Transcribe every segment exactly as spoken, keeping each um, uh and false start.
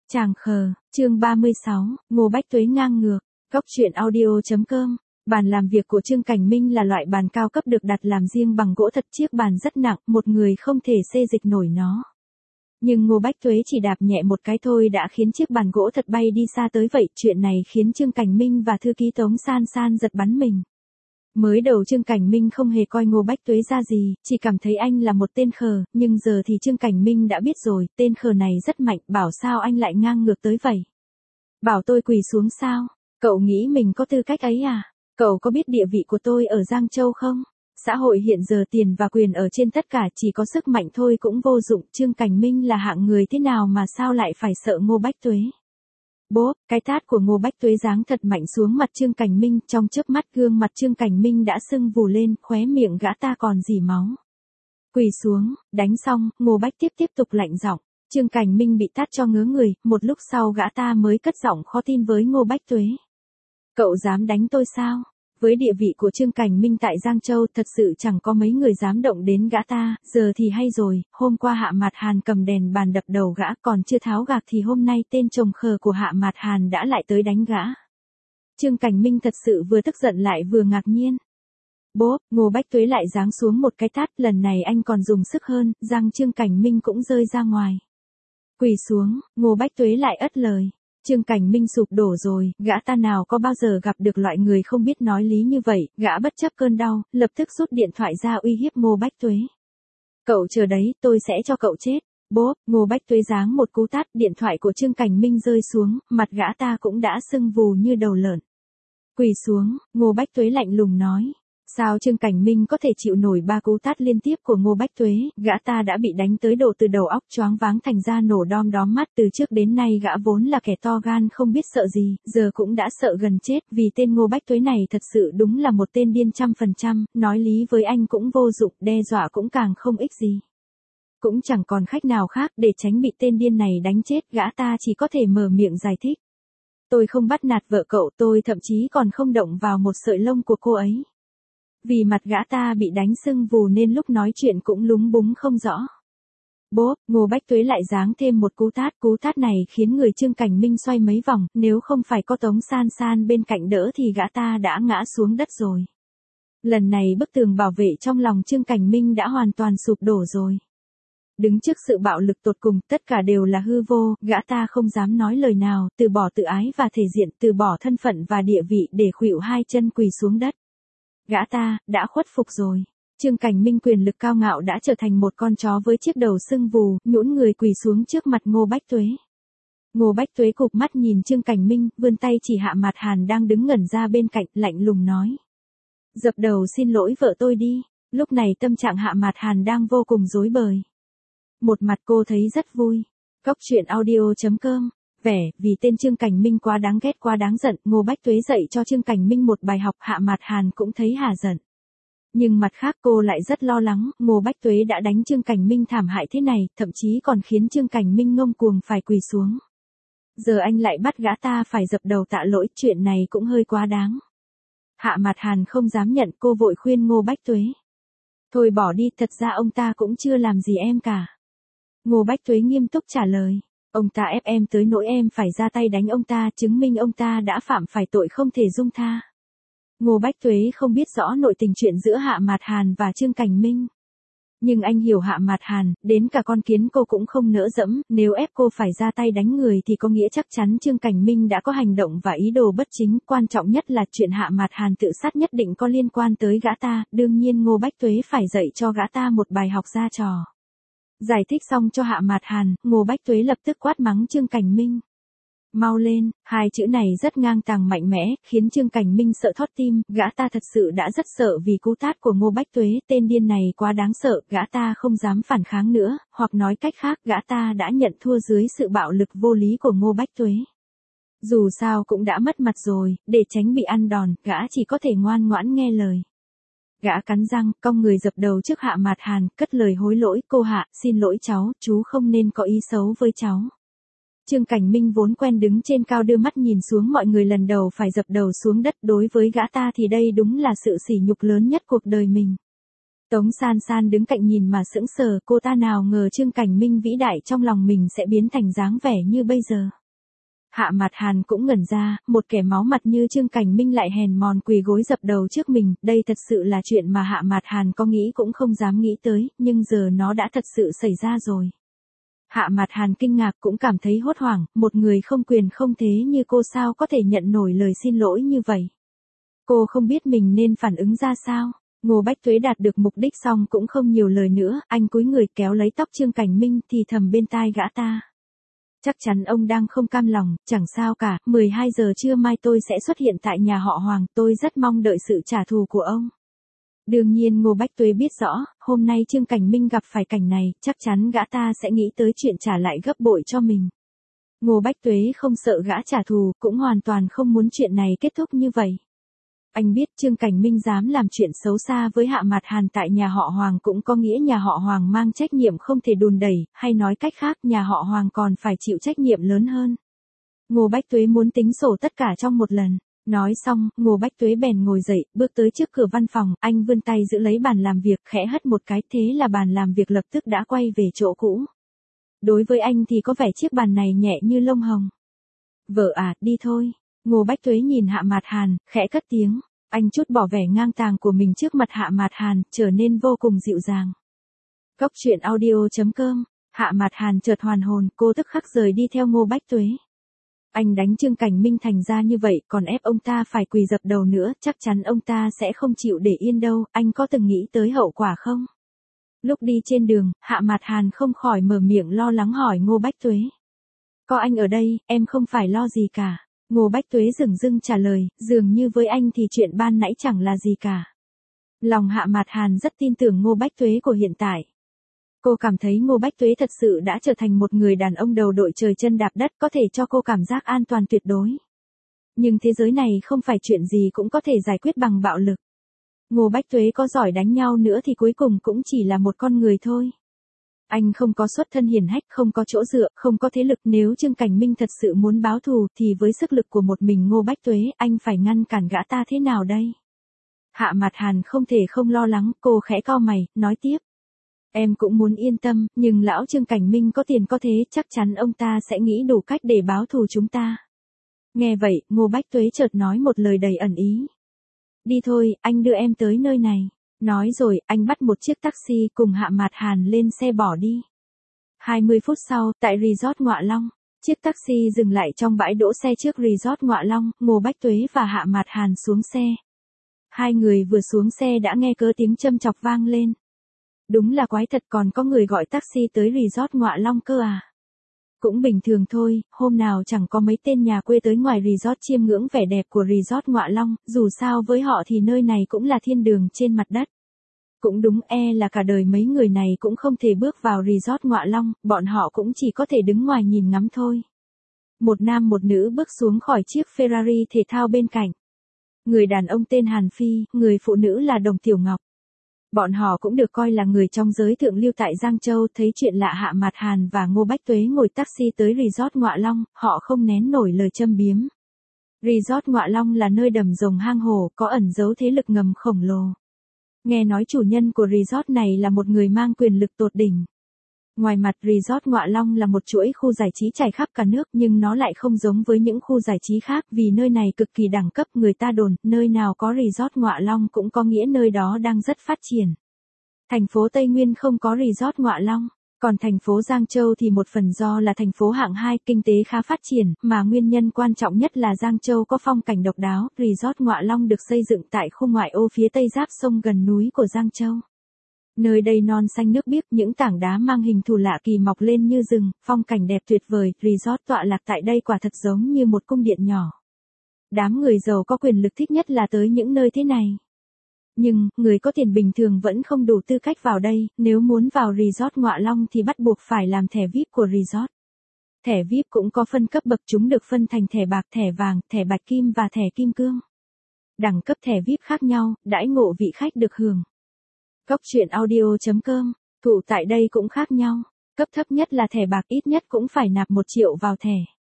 Chàng khờ, chương ba mươi sáu, Ngô Bách Tuế ngang ngược, góc truyện audio.com. Bàn làm việc của Trương Cảnh Minh là loại bàn cao cấp được đặt làm riêng bằng gỗ thật, chiếc bàn rất nặng, một người không thể xê dịch nổi nó. Nhưng Ngô Bách Tuế chỉ đạp nhẹ một cái thôi đã khiến chiếc bàn gỗ thật bay đi xa tới vậy, chuyện này khiến Trương Cảnh Minh và thư ký Tống San San giật bắn mình. Mới đầu Trương Cảnh Minh không hề coi Ngô Bách Tuế ra gì, chỉ cảm thấy anh là một tên khờ, nhưng giờ thì Trương Cảnh Minh đã biết rồi, tên khờ này rất mạnh, bảo sao anh lại ngang ngược tới vậy. Bảo tôi quỳ xuống sao? Cậu nghĩ mình có tư cách ấy à? Cậu có biết địa vị của tôi ở Giang Châu không? Xã hội hiện giờ tiền và quyền ở trên tất cả, chỉ có sức mạnh thôi cũng vô dụng. Trương Cảnh Minh là hạng người thế nào mà sao lại phải sợ Ngô Bách Tuế? Bốp, cái tát của Ngô Bách Tuế giáng thật mạnh xuống mặt Trương Cảnh Minh, trong chớp mắt gương mặt Trương Cảnh Minh đã sưng vù lên, khóe miệng gã ta còn rỉ máu. Quỳ xuống, đánh xong, Ngô Bách tiếp tiếp tục lạnh giọng. Trương Cảnh Minh bị tát cho ngớ người, một lúc sau gã ta mới cất giọng khó tin với Ngô Bách Tuế. Cậu dám đánh tôi sao? Với địa vị của Trương Cảnh Minh tại Giang Châu, thật sự chẳng có mấy người dám động đến gã ta, giờ thì hay rồi, hôm qua Hạ Mạt Hàn cầm đèn bàn đập đầu gã, còn chưa tháo gạc thì hôm nay tên chồng khờ của Hạ Mạt Hàn đã lại tới đánh gã. Trương Cảnh Minh thật sự vừa tức giận lại vừa ngạc nhiên. Bốp, Ngô Bách Tuế lại giáng xuống một cái tát, lần này anh còn dùng sức hơn, răng Trương Cảnh Minh cũng rơi ra ngoài. Quỳ xuống, Ngô Bách Tuế lại ất lời. Trương Cảnh Minh sụp đổ rồi, gã ta nào có bao giờ gặp được loại người không biết nói lý như vậy, gã bất chấp cơn đau, lập tức rút điện thoại ra uy hiếp Ngô Bách Tuế. Cậu chờ đấy, tôi sẽ cho cậu chết. Bốp, Ngô Bách Tuế giáng một cú tát, điện thoại của Trương Cảnh Minh rơi xuống, mặt gã ta cũng đã sưng vù như đầu lợn. Quỳ xuống, Ngô Bách Tuế lạnh lùng nói. Sao Trương Cảnh Minh có thể chịu nổi ba cú tát liên tiếp của Ngô Bách Tuế, gã ta đã bị đánh tới độ từ đầu óc choáng váng thành ra nổ đom đóm mắt, từ trước đến nay gã vốn là kẻ to gan không biết sợ gì, giờ cũng đã sợ gần chết, vì tên Ngô Bách Tuế này thật sự đúng là một tên điên trăm phần trăm, nói lý với anh cũng vô dụng, đe dọa cũng càng không ích gì. Cũng chẳng còn khách nào khác, để tránh bị tên điên này đánh chết, gã ta chỉ có thể mở miệng giải thích. Tôi không bắt nạt vợ cậu, tôi thậm chí còn không động vào một sợi lông của cô ấy. Vì mặt gã ta bị đánh sưng vù nên lúc nói chuyện cũng lúng búng không rõ. Bốp, Ngô Bách Tuế lại giáng thêm một cú tát, cú tát này khiến người Trương Cảnh Minh xoay mấy vòng, nếu không phải có Tống San San bên cạnh đỡ thì gã ta đã ngã xuống đất rồi. Lần này bức tường bảo vệ trong lòng Trương Cảnh Minh đã hoàn toàn sụp đổ rồi. Đứng trước sự bạo lực tột cùng, tất cả đều là hư vô, gã ta không dám nói lời nào, từ bỏ tự ái và thể diện, từ bỏ thân phận và địa vị để khuỵu hai chân quỳ xuống đất. Gã ta, đã khuất phục rồi. Trương Cảnh Minh quyền lực cao ngạo đã trở thành một con chó với chiếc đầu sưng vù, nhũn người quỳ xuống trước mặt Ngô Bách Tuế. Ngô Bách Tuế cụp mắt nhìn Trương Cảnh Minh, vươn tay chỉ Hạ Mạt Hàn đang đứng ngẩn ra bên cạnh, lạnh lùng nói. Dập đầu xin lỗi vợ tôi đi. Lúc này tâm trạng Hạ Mạt Hàn đang vô cùng rối bời. Một mặt cô thấy rất vui. Góc truyện audio.com. Vẻ, vì tên Trương Cảnh Minh quá đáng ghét quá đáng giận, Ngô Bách Tuế dạy cho Trương Cảnh Minh một bài học, Hạ Mạt Hàn cũng thấy hà giận. Nhưng mặt khác cô lại rất lo lắng, Ngô Bách Tuế đã đánh Trương Cảnh Minh thảm hại thế này, thậm chí còn khiến Trương Cảnh Minh ngông cuồng phải quỳ xuống. Giờ anh lại bắt gã ta phải dập đầu tạ lỗi, chuyện này cũng hơi quá đáng. Hạ Mạt Hàn không dám nhận, cô vội khuyên Ngô Bách Tuế. Thôi bỏ đi, thật ra ông ta cũng chưa làm gì em cả. Ngô Bách Tuế nghiêm túc trả lời. Ông ta ép em tới nỗi em phải ra tay đánh ông ta, chứng minh ông ta đã phạm phải tội không thể dung tha. Ngô Bách Tuế không biết rõ nội tình chuyện giữa Hạ Mạt Hàn và Trương Cảnh Minh. Nhưng anh hiểu Hạ Mạt Hàn, đến cả con kiến cô cũng không nỡ dẫm, nếu ép cô phải ra tay đánh người thì có nghĩa chắc chắn Trương Cảnh Minh đã có hành động và ý đồ bất chính, quan trọng nhất là chuyện Hạ Mạt Hàn tự sát nhất định có liên quan tới gã ta, đương nhiên Ngô Bách Tuế phải dạy cho gã ta một bài học ra trò. Giải thích xong cho Hạ Mạt Hàn, Ngô Bách Tuế lập tức quát mắng Trương Cảnh Minh. Mau lên, hai chữ này rất ngang tàng mạnh mẽ, khiến Trương Cảnh Minh sợ thót tim, gã ta thật sự đã rất sợ vì cú tát của Ngô Bách Tuế, tên điên này quá đáng sợ, gã ta không dám phản kháng nữa, hoặc nói cách khác, gã ta đã nhận thua dưới sự bạo lực vô lý của Ngô Bách Tuế. Dù sao cũng đã mất mặt rồi, để tránh bị ăn đòn, gã chỉ có thể ngoan ngoãn nghe lời. Gã cắn răng, cong người dập đầu trước Hạ Mạt Hàn, cất lời hối lỗi, cô Hạ, xin lỗi cháu, chú không nên có ý xấu với cháu. Trương Cảnh Minh vốn quen đứng trên cao đưa mắt nhìn xuống mọi người lần đầu phải dập đầu xuống đất, đối với gã ta thì đây đúng là sự sỉ nhục lớn nhất cuộc đời mình. Tống San San đứng cạnh nhìn mà sững sờ, cô ta nào ngờ Trương Cảnh Minh vĩ đại trong lòng mình sẽ biến thành dáng vẻ như bây giờ. Hạ Mạt Hàn cũng ngẩn ra, một kẻ máu mặt như Trương Cảnh Minh lại hèn mòn quỳ gối dập đầu trước mình, đây thật sự là chuyện mà Hạ Mạt Hàn có nghĩ cũng không dám nghĩ tới, nhưng giờ nó đã thật sự xảy ra rồi. Hạ Mạt Hàn kinh ngạc cũng cảm thấy hốt hoảng, một người không quyền không thế như cô sao có thể nhận nổi lời xin lỗi như vậy. Cô không biết mình nên phản ứng ra sao. Ngô Bách Tuế đạt được mục đích xong cũng không nhiều lời nữa, anh cúi người kéo lấy tóc Trương Cảnh Minh thì thầm bên tai gã ta. Chắc chắn ông đang không cam lòng, chẳng sao cả, mười hai giờ trưa mai tôi sẽ xuất hiện tại nhà họ Hoàng, tôi rất mong đợi sự trả thù của ông. Đương nhiên Ngô Bách Tuế biết rõ, hôm nay Trương Cảnh Minh gặp phải cảnh này, chắc chắn gã ta sẽ nghĩ tới chuyện trả lại gấp bội cho mình. Ngô Bách Tuế không sợ gã trả thù, cũng hoàn toàn không muốn chuyện này kết thúc như vậy. Anh biết Trương Cảnh Minh dám làm chuyện xấu xa với Hạ Mạt Hàn tại nhà họ Hoàng cũng có nghĩa nhà họ Hoàng mang trách nhiệm không thể đùn đẩy, hay nói cách khác nhà họ Hoàng còn phải chịu trách nhiệm lớn hơn. Ngô Bách Tuế muốn tính sổ tất cả trong một lần. Nói xong, Ngô Bách Tuế bèn ngồi dậy, bước tới trước cửa văn phòng, anh vươn tay giữ lấy bàn làm việc, khẽ hất một cái, thế là bàn làm việc lập tức đã quay về chỗ cũ. Đối với anh thì có vẻ chiếc bàn này nhẹ như lông hồng. Vợ à, đi thôi. Ngô Bách Tuế nhìn Hạ Mạt Hàn, khẽ cất tiếng. Anh chút bỏ vẻ ngang tàng của mình trước mặt Hạ Mạt Hàn, trở nên vô cùng dịu dàng. Cốc truyện audio chấm com. Hạ Mạt Hàn chợt hoàn hồn, cô tức khắc rời đi theo Ngô Bách Tuế. Anh đánh Trương Cảnh Minh thành ra như vậy, còn ép ông ta phải quỳ dập đầu nữa, chắc chắn ông ta sẽ không chịu để yên đâu, anh có từng nghĩ tới hậu quả không? Lúc đi trên đường, Hạ Mạt Hàn không khỏi mở miệng lo lắng hỏi Ngô Bách Tuế. Có anh ở đây, em không phải lo gì cả. Ngô Bách Tuế dửng dưng trả lời, dường như với anh thì chuyện ban nãy chẳng là gì cả. Lòng Hạ Mạt Hàn rất tin tưởng Ngô Bách Tuế của hiện tại. Cô cảm thấy Ngô Bách Tuế thật sự đã trở thành một người đàn ông đầu đội trời chân đạp đất có thể cho cô cảm giác an toàn tuyệt đối. Nhưng thế giới này không phải chuyện gì cũng có thể giải quyết bằng bạo lực. Ngô Bách Tuế có giỏi đánh nhau nữa thì cuối cùng cũng chỉ là một con người thôi. Anh không có xuất thân hiển hách, không có chỗ dựa, không có thế lực. Nếu Trương Cảnh Minh thật sự muốn báo thù thì với sức lực của một mình Ngô Bách Tuế, anh phải ngăn cản gã ta thế nào đây? Hạ Mạt Hàn không thể không lo lắng, cô khẽ cau mày, nói tiếp. Em cũng muốn yên tâm, nhưng lão Trương Cảnh Minh có tiền có thế, chắc chắn ông ta sẽ nghĩ đủ cách để báo thù chúng ta. Nghe vậy, Ngô Bách Tuế chợt nói một lời đầy ẩn ý. Đi thôi, anh đưa em tới nơi này. Nói rồi, anh bắt một chiếc taxi cùng Hạ Mạt Hàn lên xe bỏ đi. hai mươi phút sau, tại resort Ngọa Long, chiếc taxi dừng lại trong bãi đỗ xe trước resort Ngọa Long, Ngô Bách Tuế và Hạ Mạt Hàn xuống xe. Hai người vừa xuống xe đã nghe cớ tiếng châm chọc vang lên. Đúng là quái thật, còn có người gọi taxi tới resort Ngọa Long cơ à. Cũng bình thường thôi, hôm nào chẳng có mấy tên nhà quê tới ngoài resort chiêm ngưỡng vẻ đẹp của resort Ngọa Long, dù sao với họ thì nơi này cũng là thiên đường trên mặt đất. Cũng đúng, e là cả đời mấy người này cũng không thể bước vào resort Ngọa Long, bọn họ cũng chỉ có thể đứng ngoài nhìn ngắm thôi. Một nam một nữ bước xuống khỏi chiếc Ferrari thể thao bên cạnh. Người đàn ông tên Hàn Phi, người phụ nữ là Đồng Tiểu Ngọc. Bọn họ cũng được coi là người trong giới thượng lưu tại Giang Châu, thấy chuyện lạ Hạ Mạt Hàn và Ngô Bách Tuế ngồi taxi tới resort Ngọa Long, họ không nén nổi lời châm biếm. Resort Ngọa Long là nơi đầm rồng hang hồ, có ẩn giấu thế lực ngầm khổng lồ. Nghe nói chủ nhân của resort này là một người mang quyền lực tột đỉnh. Ngoài mặt resort Ngọa Long là một chuỗi khu giải trí trải khắp cả nước, nhưng nó lại không giống với những khu giải trí khác, vì nơi này cực kỳ đẳng cấp. Người ta đồn, nơi nào có resort Ngọa Long cũng có nghĩa nơi đó đang rất phát triển. Thành phố Tây Nguyên không có resort Ngọa Long, còn thành phố Giang Châu thì một phần do là thành phố hạng hai, kinh tế khá phát triển, mà nguyên nhân quan trọng nhất là Giang Châu có phong cảnh độc đáo. Resort Ngọa Long được xây dựng tại khu ngoại ô phía tây giáp sông gần núi của Giang Châu. Nơi đây non xanh nước biếc, những tảng đá mang hình thù lạ kỳ mọc lên như rừng, phong cảnh đẹp tuyệt vời. Resort tọa lạc tại đây quả thật giống như một cung điện nhỏ. Đám người giàu có quyền lực thích nhất là tới những nơi thế này. Nhưng, người có tiền bình thường vẫn không đủ tư cách vào đây, nếu muốn vào resort Ngọa Long thì bắt buộc phải làm thẻ vi ai pi của resort. Thẻ vi ai pi cũng có phân cấp bậc, chúng được phân thành thẻ bạc, thẻ vàng, thẻ bạch kim và thẻ kim cương. Đẳng cấp thẻ vi ai pi khác nhau, đãi ngộ vị khách được hưởng. Cốc truyện audio chấm com, thủ tại đây cũng khác nhau. Cấp thấp nhất là thẻ bạc, ít nhất cũng phải nạp một triệu vào thẻ.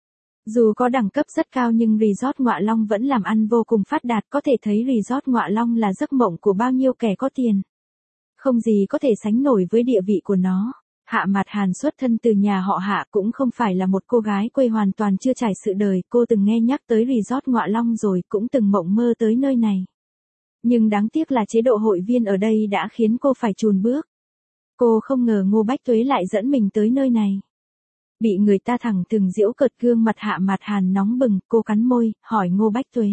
Dù có đẳng cấp rất cao nhưng resort Ngọa Long vẫn làm ăn vô cùng phát đạt, có thể thấy resort Ngọa Long là giấc mộng của bao nhiêu kẻ có tiền. Không gì có thể sánh nổi với địa vị của nó. Hạ Mạt Hàn xuất thân từ nhà họ Hạ, cũng không phải là một cô gái quê hoàn toàn chưa trải sự đời, cô từng nghe nhắc tới resort Ngọa Long rồi, cũng từng mộng mơ tới nơi này. Nhưng đáng tiếc là chế độ hội viên ở đây đã khiến cô phải chùn bước. Cô không ngờ Ngô Bách Tuế lại dẫn mình tới nơi này. Bị người ta thẳng thừng giễu cợt, gương mặt Hạ Mạt Hàn nóng bừng, cô cắn môi, hỏi Ngô Bách Tuế.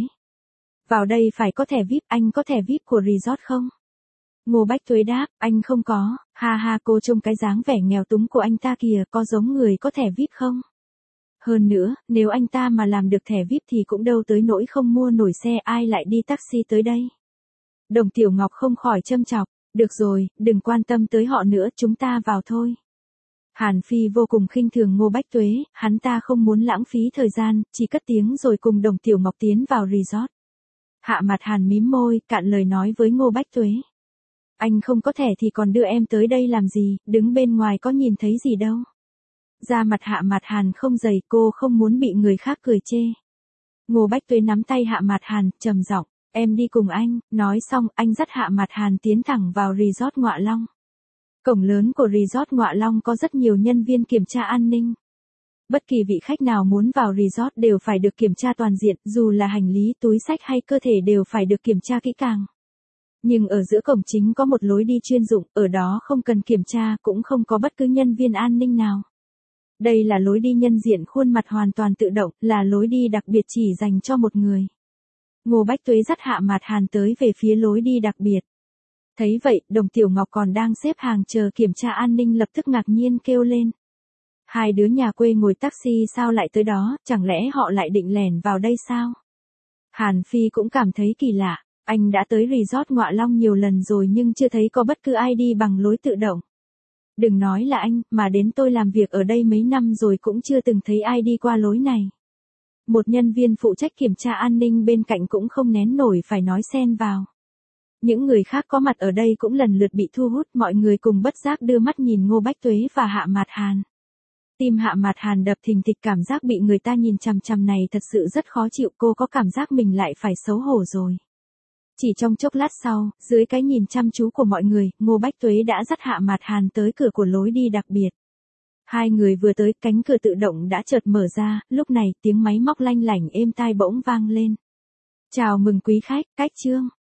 Vào đây phải có thẻ vi ai pi, anh có thẻ vi ai pi của resort không? Ngô Bách Tuế đáp, anh không có, ha ha, cô trông cái dáng vẻ nghèo túng của anh ta kìa, có giống người có thẻ vi ai pi không? Hơn nữa, nếu anh ta mà làm được thẻ vi ai pi thì cũng đâu tới nỗi không mua nổi xe, ai lại đi taxi tới đây. Đồng Tiểu Ngọc không khỏi châm chọc, được rồi, đừng quan tâm tới họ nữa, chúng ta vào thôi. Hàn Phi vô cùng khinh thường Ngô Bách Tuế, hắn ta không muốn lãng phí thời gian, chỉ cất tiếng rồi cùng Đồng Tiểu Ngọc tiến vào resort. Hạ Mạt Hàn mím môi, cạn lời nói với Ngô Bách Tuế. Anh không có thẻ thì còn đưa em tới đây làm gì, đứng bên ngoài có nhìn thấy gì đâu. Da mặt Hạ Mạt Hàn không dày, cô không muốn bị người khác cười chê. Ngô Bách Tuế nắm tay Hạ Mạt Hàn, trầm giọng, em đi cùng anh, nói xong, anh dắt Hạ Mạt Hàn tiến thẳng vào resort Ngọa Long. Cổng lớn của resort Ngọa Long có rất nhiều nhân viên kiểm tra an ninh. Bất kỳ vị khách nào muốn vào resort đều phải được kiểm tra toàn diện, dù là hành lý, túi xách hay cơ thể đều phải được kiểm tra kỹ càng. Nhưng ở giữa cổng chính có một lối đi chuyên dụng, ở đó không cần kiểm tra, cũng không có bất cứ nhân viên an ninh nào. Đây là lối đi nhân diện khuôn mặt hoàn toàn tự động, là lối đi đặc biệt chỉ dành cho một người. Ngô Bách Tuế dắt Hạ Mạt Hàn tới về phía lối đi đặc biệt. Thấy vậy, Đồng Tiểu Ngọc còn đang xếp hàng chờ kiểm tra an ninh lập tức ngạc nhiên kêu lên. Hai đứa nhà quê ngồi taxi sao lại tới đó, chẳng lẽ họ lại định lẻn vào đây sao? Hàn Phi cũng cảm thấy kỳ lạ, anh đã tới resort Ngọa Long nhiều lần rồi nhưng chưa thấy có bất cứ ai đi bằng lối tự động. Đừng nói là anh, mà đến tôi làm việc ở đây mấy năm rồi cũng chưa từng thấy ai đi qua lối này. Một nhân viên phụ trách kiểm tra an ninh bên cạnh cũng không nén nổi phải nói xen vào. Những người khác có mặt ở đây cũng lần lượt bị thu hút, mọi người cùng bất giác đưa mắt nhìn Ngô Bách Tuế và Hạ Mạt Hàn. Tim Hạ Mạt Hàn đập thình thịch, cảm giác bị người ta nhìn chằm chằm này thật sự rất khó chịu, cô có cảm giác mình lại phải xấu hổ rồi. Chỉ trong chốc lát sau, dưới cái nhìn chăm chú của mọi người, Ngô Bách Tuế đã dắt Hạ Mạt Hàn tới cửa của lối đi đặc biệt. Hai người vừa tới, cánh cửa tự động đã chợt mở ra, lúc này tiếng máy móc lanh lảnh êm tai bỗng vang lên. Chào mừng quý khách, cách chương.